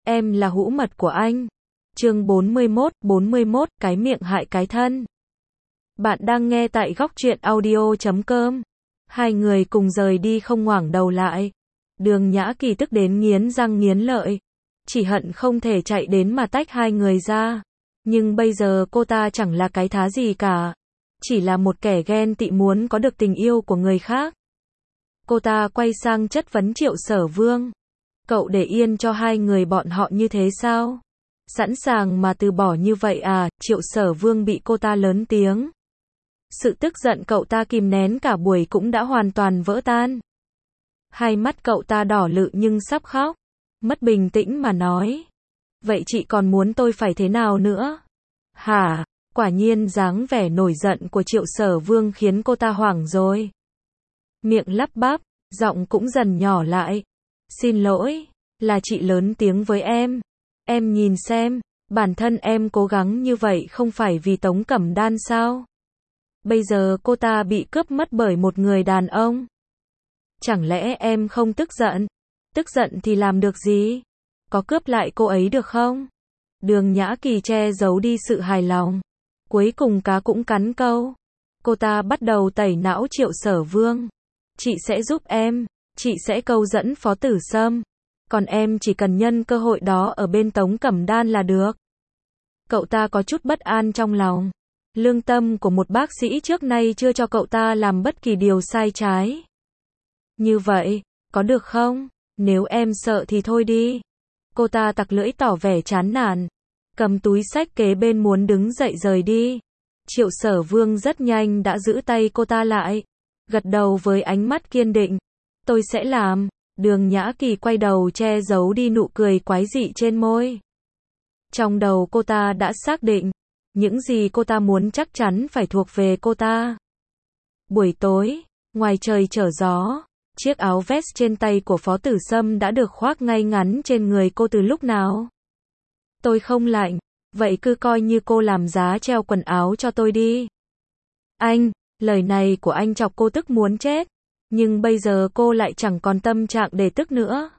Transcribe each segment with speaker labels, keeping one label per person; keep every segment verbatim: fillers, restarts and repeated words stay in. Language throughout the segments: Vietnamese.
Speaker 1: em là hũ mật của anh. Chương bốn mươi mốt, bốn mươi mốt, cái miệng hại cái thân. Bạn đang nghe tại góc truyện audio chấm com. Hai người cùng rời đi không ngoảnh đầu lại. Đường Nhã Kỳ tức đến nghiến răng nghiến lợi. Chỉ hận không thể chạy đến mà tách hai người ra. Nhưng bây giờ cô ta chẳng là cái thá gì cả. Chỉ là một kẻ ghen tị muốn có được tình yêu của người khác. Cô ta quay sang chất vấn Triệu Sở Vương. Cậu để yên cho hai người bọn họ như thế sao? Sẵn sàng mà từ bỏ như vậy à? Triệu Sở Vương bị cô ta lớn tiếng. Sự tức giận cậu ta kìm nén cả buổi cũng đã hoàn toàn vỡ tan. Hai mắt cậu ta đỏ lự nhưng sắp khóc. Mất bình tĩnh mà nói. Vậy chị còn muốn tôi phải thế nào nữa? Hả? Quả nhiên dáng vẻ nổi giận của Triệu Sở Vương khiến cô ta hoảng rồi. Miệng lắp bắp, giọng cũng dần nhỏ lại. Xin lỗi, là chị lớn tiếng với em. Em nhìn xem, bản thân em cố gắng như vậy không phải vì Tống Cẩm Đan sao? Bây giờ cô ta bị cướp mất bởi một người đàn ông. Chẳng lẽ em không tức giận? Tức giận thì làm được gì? Có cướp lại cô ấy được không? Đường Nhã Kỳ che giấu đi sự hài lòng. Cuối cùng cá cũng cắn câu. Cô ta bắt đầu tẩy não Triệu Sở Vương. Chị sẽ giúp em. Chị sẽ câu dẫn Phó Tử Sâm. Còn em chỉ cần nhân cơ hội đó ở bên Tống Cẩm Đan là được. Cậu ta có chút bất an trong lòng. Lương tâm của một bác sĩ trước nay chưa cho cậu ta làm bất kỳ điều sai trái. Như vậy, có được không? Nếu em sợ thì thôi đi. Cô ta tặc lưỡi tỏ vẻ chán nản. Cầm túi xách kế bên muốn đứng dậy rời đi. Triệu Sở Vương rất nhanh đã giữ tay cô ta lại. Gật đầu với ánh mắt kiên định. Tôi sẽ làm. Đường Nhã Kỳ quay đầu che giấu đi nụ cười quái dị trên môi. Trong đầu cô ta đã xác định. Những gì cô ta muốn chắc chắn phải thuộc về cô ta. Buổi tối, ngoài trời trở gió. Chiếc áo vest trên tay của Phó Tử Sâm đã được khoác ngay ngắn trên người cô từ lúc nào. Tôi không lạnh. Vậy cứ coi như cô làm giá treo quần áo cho tôi đi. Anh, lời này của anh chọc cô tức muốn chết. Nhưng bây giờ cô lại chẳng còn tâm trạng để tức nữa.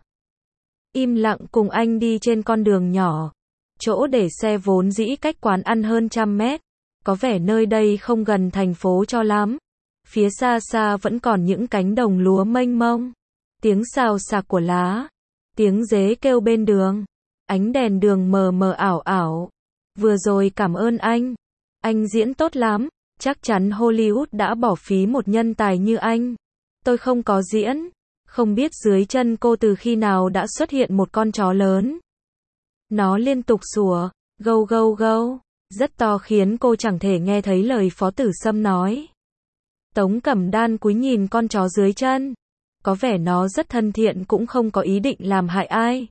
Speaker 1: Im lặng cùng anh đi trên con đường nhỏ. Chỗ để xe vốn dĩ cách quán ăn hơn trăm mét. Có vẻ nơi đây không gần thành phố cho lắm. Phía xa xa vẫn còn những cánh đồng lúa mênh mông. Tiếng xào xạc của lá. Tiếng dế kêu bên đường. Ánh đèn đường mờ mờ ảo ảo. Vừa rồi cảm ơn anh. Anh diễn tốt lắm. Chắc chắn Hollywood đã bỏ phí một nhân tài như anh. Tôi không có diễn. Không biết dưới chân cô từ khi nào đã xuất hiện một con chó lớn. Nó liên tục sủa, gâu gâu gâu, rất to khiến cô chẳng thể nghe thấy lời Phó Tử Sâm nói. Tống Cẩm Đan cúi nhìn con chó dưới chân. Có vẻ nó rất thân thiện cũng không có ý định làm hại ai.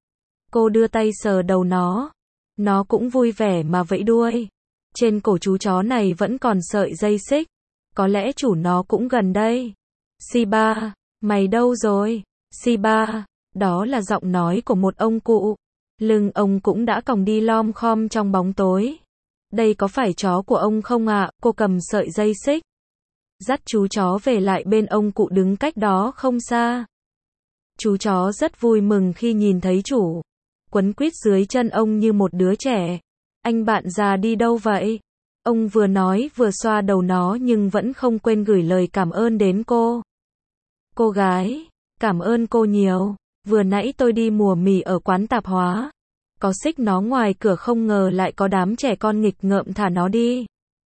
Speaker 1: Cô đưa tay sờ đầu nó. Nó cũng vui vẻ mà vẫy đuôi. Trên cổ chú chó này vẫn còn sợi dây xích. Có lẽ chủ nó cũng gần đây. Siba, mày đâu rồi? Siba, đó là giọng nói của một ông cụ. Lưng ông cũng đã còng đi lom khom trong bóng tối. Đây có phải chó của ông không ạ? Cô cầm sợi dây xích. Dắt chú chó về lại bên ông cụ đứng cách đó không xa. Chú chó rất vui mừng khi nhìn thấy chủ. Quấn quýt dưới chân ông như một đứa trẻ. Anh bạn già đi đâu vậy? Ông vừa nói vừa xoa đầu nó nhưng vẫn không quên gửi lời cảm ơn đến cô. Cô gái, cảm ơn cô nhiều. Vừa nãy tôi đi mua mì ở quán tạp hóa. Có xích nó ngoài cửa không ngờ lại có đám trẻ con nghịch ngợm thả nó đi.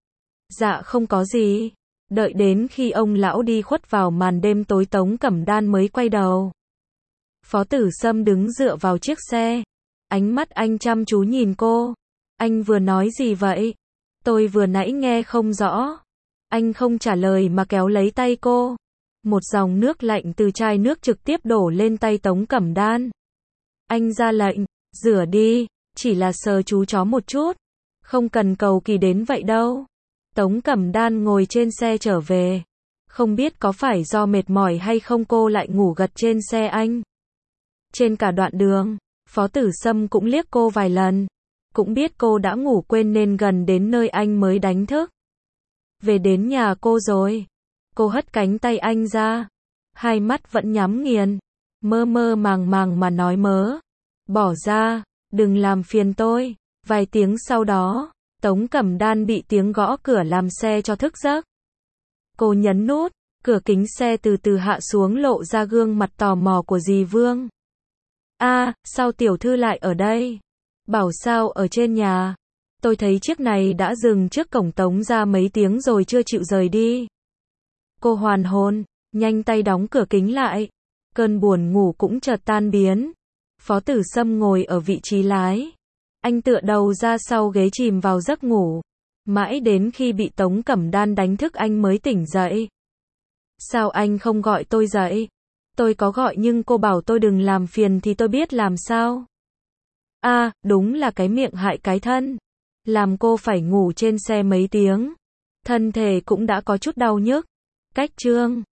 Speaker 1: Dạ không có gì. Đợi đến khi ông lão đi khuất vào màn đêm tối Tống Cẩm Đan mới quay đầu. Phó Tử Sâm đứng dựa vào chiếc xe. Ánh mắt anh chăm chú nhìn cô. Anh vừa nói gì vậy? Tôi vừa nãy nghe không rõ. Anh không trả lời mà kéo lấy tay cô. Một dòng nước lạnh từ chai nước trực tiếp đổ lên tay Tống Cẩm Đan. Anh ra lệnh, rửa đi, chỉ là sờ chú chó một chút. Không cần cầu kỳ đến vậy đâu. Tống Cẩm Đan ngồi trên xe trở về. Không biết có phải do mệt mỏi hay không cô lại ngủ gật trên xe anh. Trên cả đoạn đường, Phó Tử Sâm cũng liếc cô vài lần. Cũng biết cô đã ngủ quên nên gần đến nơi anh mới đánh thức. Về đến nhà cô rồi. Cô hất cánh tay anh ra. Hai mắt vẫn nhắm nghiền. Mơ mơ màng màng mà nói mớ. Bỏ ra, đừng làm phiền tôi. Vài tiếng sau đó, Tống Cẩm Đan bị tiếng gõ cửa làm xe cho thức giấc. Cô nhấn nút, cửa kính xe từ từ hạ xuống lộ ra gương mặt tò mò của dì Vương. A, sao tiểu thư lại ở đây? Bảo sao ở trên nhà. Tôi thấy chiếc này đã dừng trước cổng Tống ra mấy tiếng rồi chưa chịu rời đi. Cô hoàn hồn, nhanh tay đóng cửa kính lại. Cơn buồn ngủ cũng chợt tan biến. Phó Tử Sâm ngồi ở vị trí lái. Anh tựa đầu ra sau ghế chìm vào giấc ngủ. Mãi đến khi bị Tống Cẩm Đan đánh thức anh mới tỉnh dậy. Sao anh không gọi tôi dậy? Tôi có gọi nhưng cô bảo tôi đừng làm phiền thì tôi biết làm sao? À, đúng là cái miệng hại cái thân. Làm cô phải ngủ trên xe mấy tiếng. Thân thể cũng đã có chút đau nhức. Cách chương